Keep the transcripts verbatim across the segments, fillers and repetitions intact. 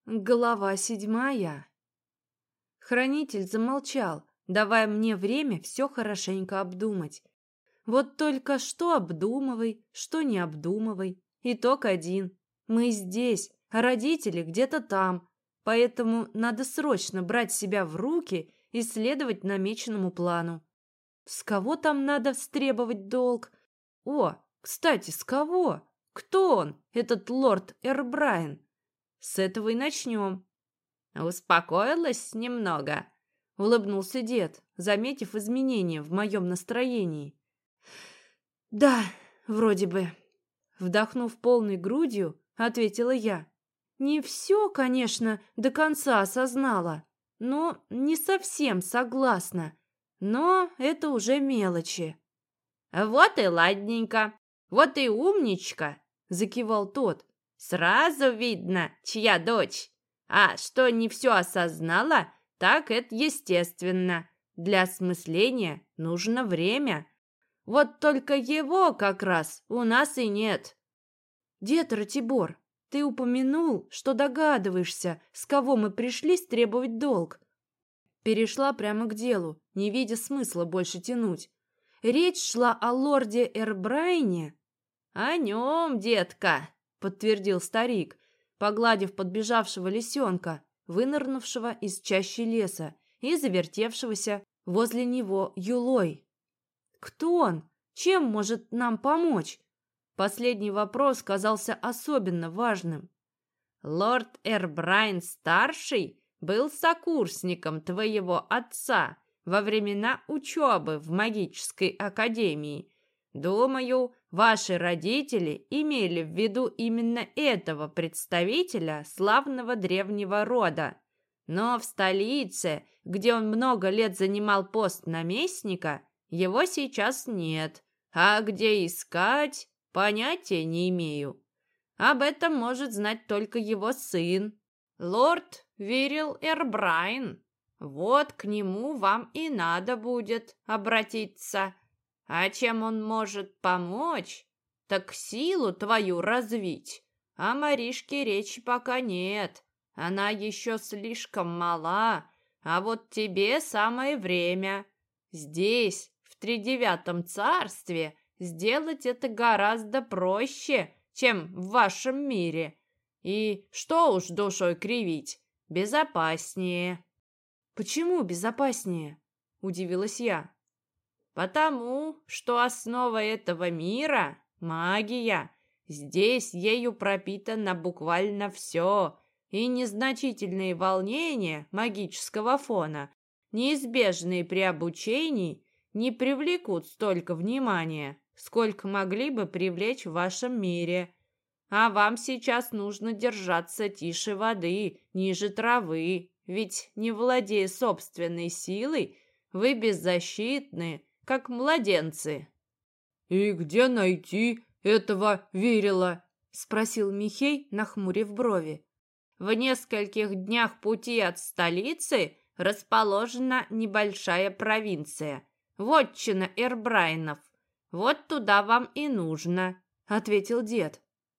Глава седьмая. Хранитель замолчал, давая мне время все хорошенько обдумать. Вот только что обдумывай, что не обдумывай. Итог один. Мы здесь, а родители где-то там. Поэтому надо срочно брать себя в руки и следовать намеченному плану. С кого там надо встребовать долг? О, кстати, с кого? Кто он, этот лорд Эрбрайн? С этого и начнем. Успокоилась немного, Улыбнулся дед, заметив изменения в моем настроении. Да, вроде бы. Вдохнув полной грудью, ответила я. Не все, конечно, до конца осознала, но не совсем согласна. Но это уже мелочи. Вот и ладненько, вот и умничка, Закивал тот. сразу видно, чья дочь. А что не все осознала, так это естественно. Для осмысления нужно время. Вот только его как раз у нас и нет. Дед Ратибор, ты упомянул, что догадываешься, с кого мы пришли требовать долг. Перешла прямо к делу, не видя смысла больше тянуть. Речь шла о лорде Эрбрайне. О нем, детка, Подтвердил старик, погладив подбежавшего лисенка, вынырнувшего из чащи леса и завертевшегося возле него юлой. Кто он? Чем может нам помочь? Последний вопрос казался особенно важным. Лорд Эрбрайн-старший был сокурсником твоего отца во времена учебы в магической академии. Думаю, ваши родители имели в виду именно этого представителя славного древнего рода. Но в столице, где он много лет занимал пост наместника, его сейчас нет. А где искать, понятия не имею. Об этом может знать только его сын, лорд Вирил Эрбрайн. Вот к нему вам и надо будет обратиться. А чем он может помочь, так силу твою развить. О Маришке речи пока нет. Она еще слишком мала, а вот тебе самое время. Здесь, в тридевятом царстве, сделать это гораздо проще, чем в вашем мире. И что уж душой кривить, безопаснее. Почему безопаснее? Удивилась я. Потому что основа этого мира – магия. Здесь ею пропитано буквально все, и незначительные волнения магического фона, неизбежные при обучении, не привлекут столько внимания, сколько могли бы привлечь в вашем мире. А вам сейчас нужно держаться тише воды, ниже травы, ведь, не владея собственной силой, вы беззащитны, как младенцы. «И где найти этого Вирила?» — спросил Михей, нахмурив брови. В нескольких днях пути от столицы расположена небольшая провинция, вотчина Эрбрайнов. Вот туда вам и нужно, — ответил дед.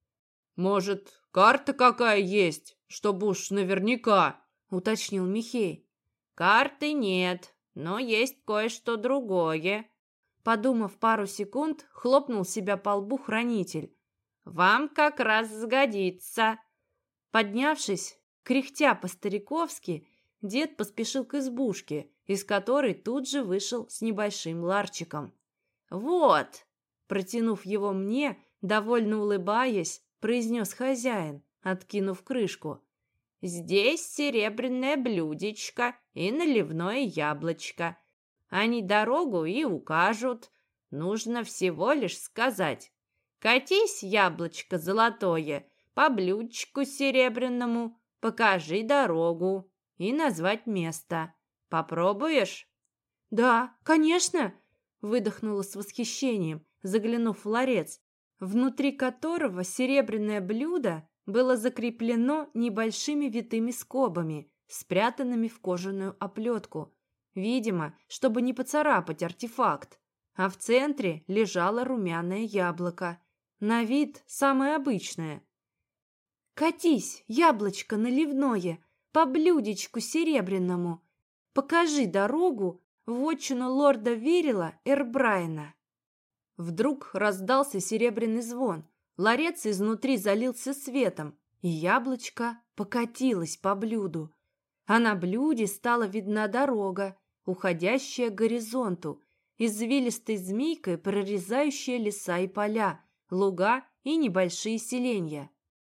«Может, карта какая есть, чтобы уж наверняка?» — уточнил Михей. «Карты нет, но есть кое-что другое». Подумав пару секунд, хлопнул себя по лбу хранитель. «Вам как раз сгодится». Поднявшись, кряхтя по-стариковски, дед поспешил к избушке, из которой тут же вышел с небольшим ларчиком. «Вот!» Протянув его мне, довольно улыбаясь, произнес хозяин, откинув крышку. «Здесь серебряное блюдечко и наливное яблочко. Они дорогу и укажут. Нужно всего лишь сказать: катись, яблочко золотое, по блюдечку серебряному, покажи дорогу, и назвать место. Попробуешь?» «Да, конечно!» — выдохнула с восхищением, заглянув в ларец, внутри которого серебряное блюдо было закреплено небольшими витыми скобами, спрятанными в кожаную оплетку. Видимо, чтобы не поцарапать артефакт. А в центре лежало румяное яблоко. На вид самое обычное. Катись, яблочко наливное, по блюдечку серебряному. Покажи дорогу в вотчину лорда Верила Эрбрайна». Вдруг раздался серебряный звон. Ларец изнутри залился светом, и яблочко покатилось по блюду. А на блюде стала видна дорога, уходящая к горизонту, извилистой змейкой прорезающая леса и поля, луга и небольшие селенья.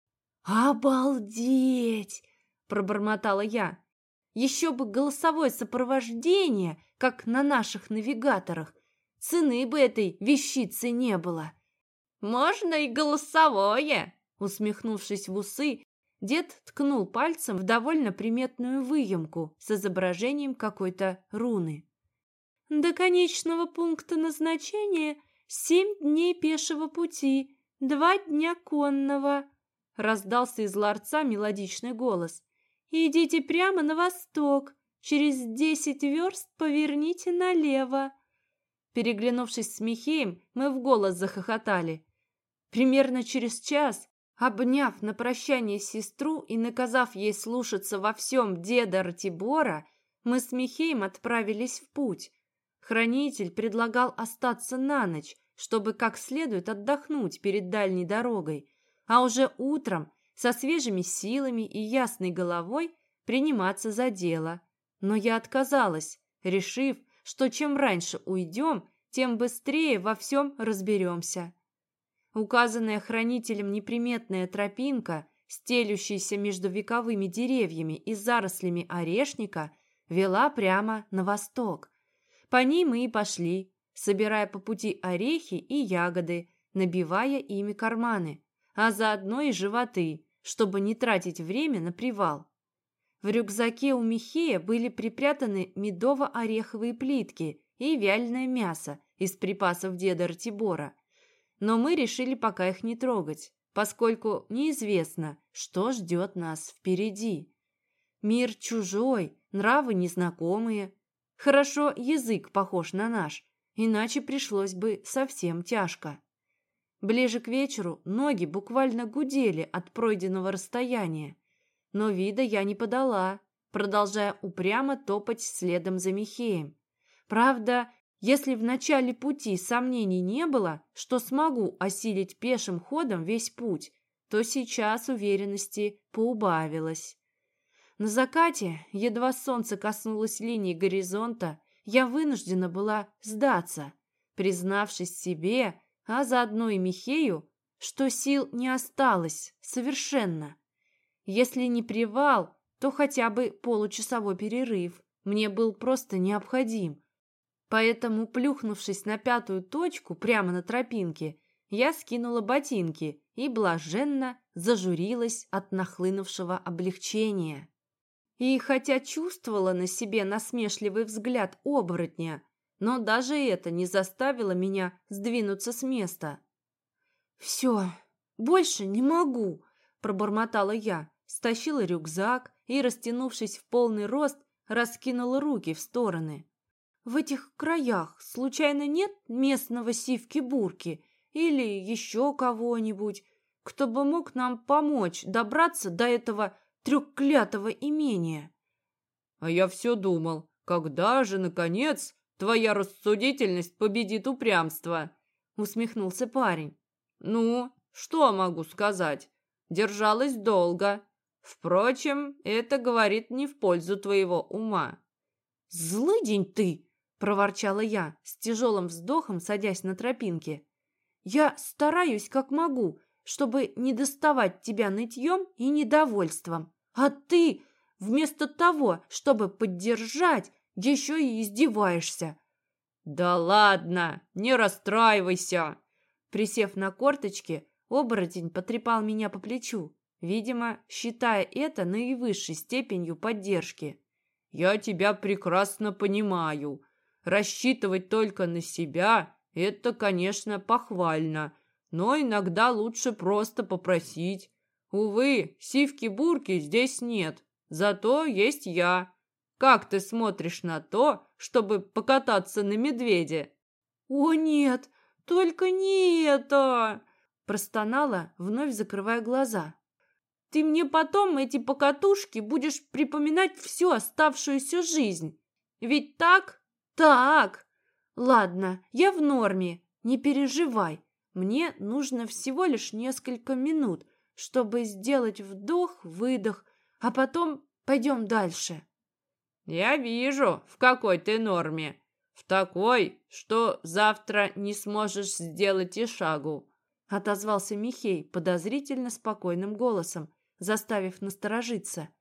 «Обалдеть!» – пробормотала я. «Еще бы голосовое сопровождение, как на наших навигаторах. Цены бы этой вещицы не было». «Можно и голосовое!» Усмехнувшись в усы, дед ткнул пальцем в довольно приметную выемку с изображением какой-то руны. «До конечного пункта назначения семь дней пешего пути, два дня конного», — раздался из ларца мелодичный голос. «Идите прямо на восток, через десять верст поверните налево». Переглянувшись с Михеем, мы в голос захохотали. Примерно через час, обняв на прощание сестру и наказав ей слушаться во всем деда Ратибора, мы с Михеем отправились в путь. Хранитель предлагал остаться на ночь, чтобы как следует отдохнуть перед дальней дорогой, а уже утром со свежими силами и ясной головой приниматься за дело. Но я отказалась, решив, что чем раньше уйдем, тем быстрее во всем разберемся. Указанная хранителем неприметная тропинка, стелющаяся между вековыми деревьями и зарослями орешника, вела прямо на восток. По ней мы и пошли, собирая по пути орехи и ягоды, набивая ими карманы, а заодно и животы, чтобы не тратить время на привал. В рюкзаке у Михея были припрятаны медово-ореховые плитки и вяленое мясо из припасов деда Ратибора. Но мы решили пока их не трогать, поскольку неизвестно, что ждет нас впереди. Мир чужой, нравы незнакомые. Хорошо, язык похож на наш, иначе пришлось бы совсем тяжко. Ближе к вечеру ноги буквально гудели от пройденного расстояния, но вида я не подала, продолжая упрямо топать следом за Михеем. Правда, если в начале пути сомнений не было, что смогу осилить пешим ходом весь путь, то сейчас уверенности поубавилось. На закате, едва солнце коснулось линии горизонта, я вынуждена была сдаться, признавшись себе, а заодно и Михею, что сил не осталось совершенно. Если не привал, то хотя бы получасовой перерыв мне был просто необходим. Поэтому, плюхнувшись на пятую точку прямо на тропинке, я скинула ботинки и блаженно зажурилась от нахлынувшего облегчения. И хотя чувствовала на себе насмешливый взгляд оборотня, но даже это не заставило меня сдвинуться с места. «Все, больше не могу», – пробормотала я, стащила рюкзак и, растянувшись в полный рост, раскинула руки в стороны. «В этих краях случайно нет местного сивки-бурки или еще кого-нибудь, кто бы мог нам помочь добраться до этого трёклятого имения?» «А я все думал, когда же, наконец, твоя рассудительность победит упрямство?» Усмехнулся парень. «Ну, что могу сказать? Держалась долго. Впрочем, это говорит не в пользу твоего ума». «Злыдень ты!» – проворчала я, с тяжелым вздохом садясь на тропинке. «Я стараюсь как могу, чтобы не доставать тебя нытьем и недовольством. А ты, вместо того, чтобы поддержать, еще и издеваешься». «Да ладно, не расстраивайся!» Присев на корточки, оборотень потрепал меня по плечу, видимо, считая это наивысшей степенью поддержки. «Я тебя прекрасно понимаю. Рассчитывать только на себя – это, конечно, похвально, но иногда лучше просто попросить. Увы, сивки-бурки здесь нет, зато есть я. Как ты смотришь на то, чтобы покататься на медведе?» «О нет, только не это!» – простонала, вновь закрывая глаза. ты мне потом эти покатушки будешь припоминать всю оставшуюся жизнь. Ведь так? Так. Ладно, я в норме, не переживай. Мне нужно всего лишь несколько минут, чтобы сделать вдох-выдох, а потом пойдем дальше. Я вижу, в какой ты норме. В такой, что завтра не сможешь сделать и шагу. Отозвался Михей подозрительно спокойным голосом, заставив насторожиться.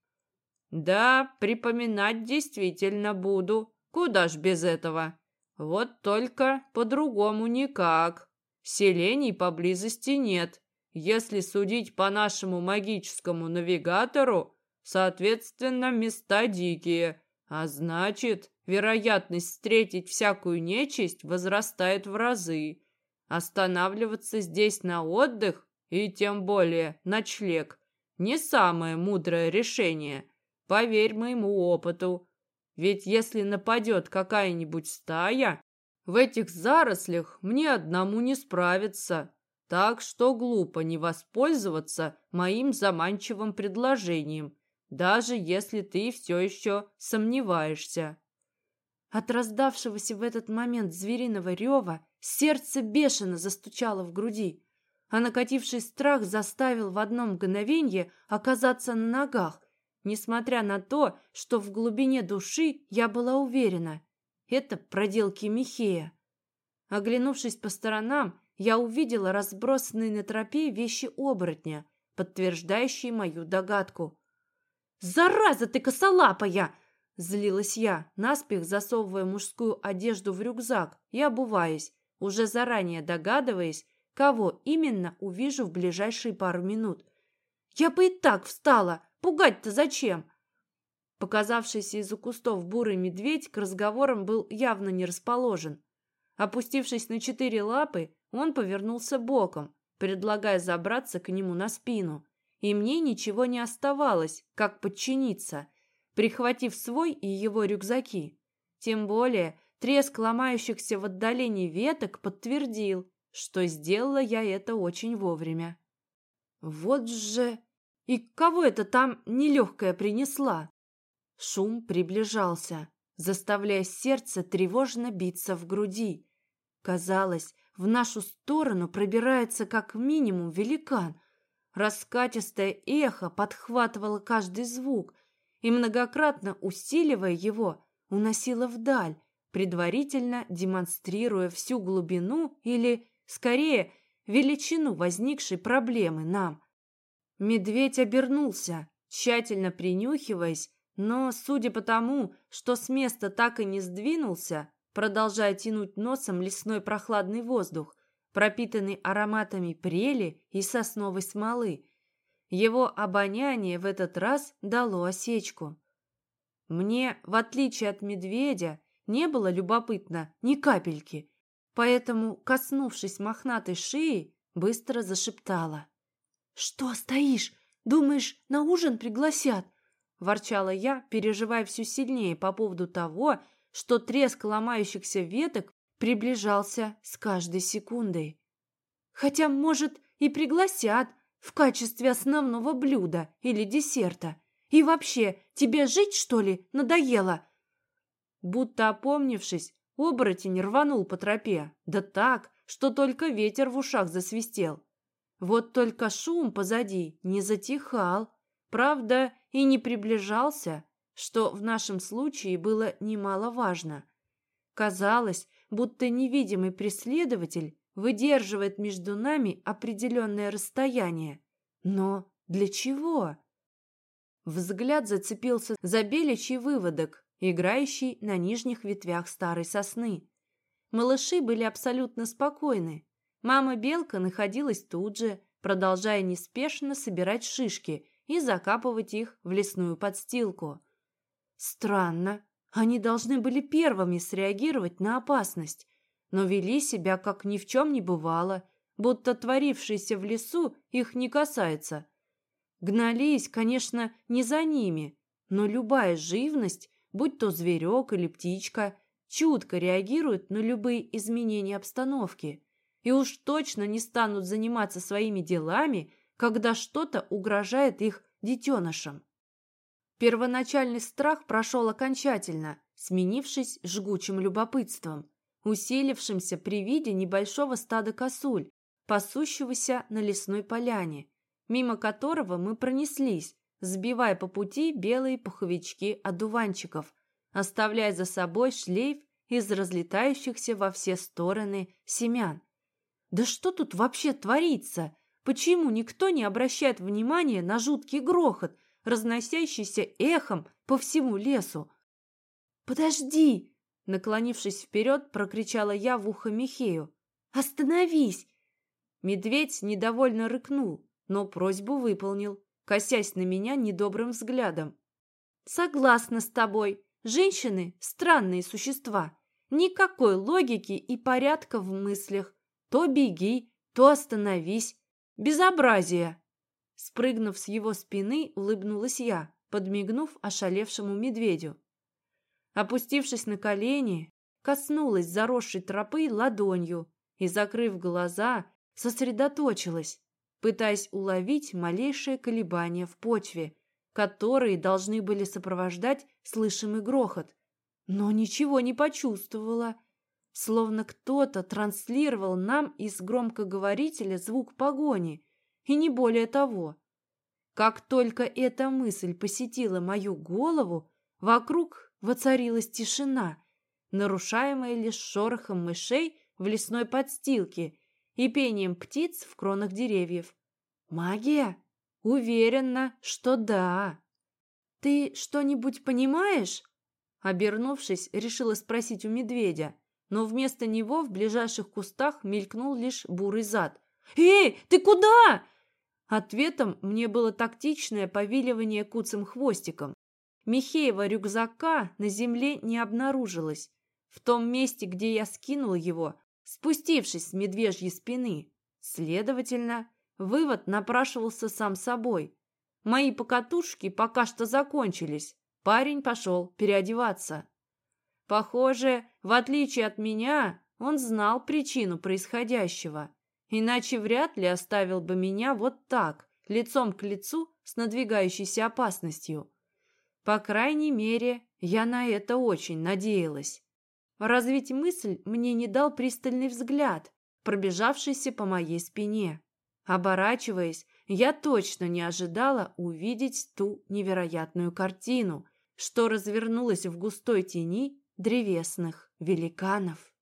Да, припоминать действительно буду. Куда ж без этого? Вот только по-другому никак. Селений поблизости нет. Если судить по нашему магическому навигатору, соответственно, места дикие, а значит, вероятность встретить всякую нечисть возрастает в разы. Останавливаться здесь на отдых и тем более ночлег не самое мудрое решение, поверь моему опыту. Ведь если нападет какая-нибудь стая, в этих зарослях мне одному не справиться. Так что глупо не воспользоваться моим заманчивым предложением, даже если ты все еще сомневаешься. От раздавшегося в этот момент звериного рева сердце бешено застучало в груди, а накативший страх заставил в одно мгновенье оказаться на ногах, несмотря на то, что в глубине души я была уверена – это проделки Михея. Оглянувшись по сторонам, я увидела разбросанные на тропе вещи оборотня, подтверждающие мою догадку. «Зараза ты косолапая!» – злилась я, наспех засовывая мужскую одежду в рюкзак и обуваясь, уже заранее догадываясь, кого именно увижу в ближайшие пару минут. «Я бы и так встала! Пугать-то зачем?» Показавшийся из-за кустов бурый медведь к разговорам был явно не расположен. Опустившись на четыре лапы, он повернулся боком, предлагая забраться к нему на спину. И мне ничего не оставалось, как подчиниться, прихватив свой и его рюкзаки. Тем более треск ломающихся в отдалении веток подтвердил, что сделала я это очень вовремя. Вот же... И кого это там нелегкая принесла? Шум приближался, заставляя сердце тревожно биться в груди. Казалось, в нашу сторону пробирается как минимум великан. Раскатистое эхо подхватывало каждый звук и, многократно усиливая его, уносило вдаль, предварительно демонстрируя всю глубину или, скорее, величину возникшей проблемы нам. Медведь обернулся, тщательно принюхиваясь, но, судя по тому, что с места так и не сдвинулся, продолжая тянуть носом лесной прохладный воздух, пропитанный ароматами прели и сосновой смолы, его обоняние в этот раз дало осечку. Мне, в отличие от медведя, не было любопытно ни капельки, поэтому, коснувшись мохнатой шеи, быстро зашептала. «Что стоишь? Думаешь, на ужин пригласят?» – ворчала я, переживая все сильнее по поводу того, что треск ломающихся веток приближался с каждой секундой. Хотя, может, и пригласят в качестве основного блюда или десерта. И вообще, тебе жить, что ли, надоело? Будто опомнившись, оборотень рванул по тропе, да так, что только ветер в ушах засвистел. Вот только шум позади не затихал, правда, и не приближался, что в нашем случае было немаловажно. Казалось, будто невидимый преследователь выдерживает между нами определенное расстояние. Но для чего? Взгляд зацепился за беличий выводок, играющий на нижних ветвях старой сосны. Малыши были абсолютно спокойны. Мама-белка находилась тут же, продолжая неспешно собирать шишки и закапывать их в лесную подстилку. Странно, они должны были первыми среагировать на опасность, но вели себя, как ни в чем не бывало, будто творившееся в лесу их не касается. Гнались, конечно, не за ними, но любая живность, будь то зверек или птичка, чутко реагирует на любые изменения обстановки и уж точно не станут заниматься своими делами, когда что-то угрожает их детенышам. Первоначальный страх прошел окончательно, сменившись жгучим любопытством, усилившимся при виде небольшого стада косуль, пасущегося на лесной поляне, мимо которого мы пронеслись, сбивая по пути белые пуховички одуванчиков, оставляя за собой шлейф из разлетающихся во все стороны семян. Да что тут вообще творится? Почему никто не обращает внимания на жуткий грохот, разносящийся эхом по всему лесу? «Подожди!» — наклонившись вперед, прокричала я в ухо Михею. «Остановись!» Медведь недовольно рыкнул, но просьбу выполнил, косясь на меня недобрым взглядом. «Согласна с тобой. Женщины – странные существа. Никакой логики и порядка в мыслях. То беги, то остановись. Безобразие!» Спрыгнув с его спины, улыбнулась я, подмигнув ошалевшему медведю. Опустившись на колени, коснулась заросшей тропы ладонью и, закрыв глаза, сосредоточилась, пытаясь уловить малейшее колебание в почве, которые должны были сопровождать слышимый грохот, но ничего не почувствовала, словно кто-то транслировал нам из громкоговорителя звук погони, и не более того. Как только эта мысль посетила мою голову, вокруг воцарилась тишина, нарушаемая лишь шорохом мышей в лесной подстилке и пением птиц в кронах деревьев. Магия? Уверена, что да. «Ты что-нибудь понимаешь?» Обернувшись, решила спросить у медведя, но вместо него в ближайших кустах мелькнул лишь бурый зад. «Эй, ты куда?» Ответом мне было тактичное повиливание куцым хвостиком. Михеева рюкзака на земле не обнаружилось. В том месте, где я скинула его, спустившись с медвежьей спины. Следовательно, вывод напрашивался сам собой. Мои покатушки пока что закончились. Парень пошел переодеваться. Похоже, в отличие от меня, он знал причину происходящего. Иначе вряд ли оставил бы меня вот так, лицом к лицу с надвигающейся опасностью. По крайней мере, я на это очень надеялась. Развить мысль мне не дал пристальный взгляд, пробежавшийся по моей спине. Оборачиваясь, я точно не ожидала увидеть ту невероятную картину, что развернулась в густой тени древесных великанов.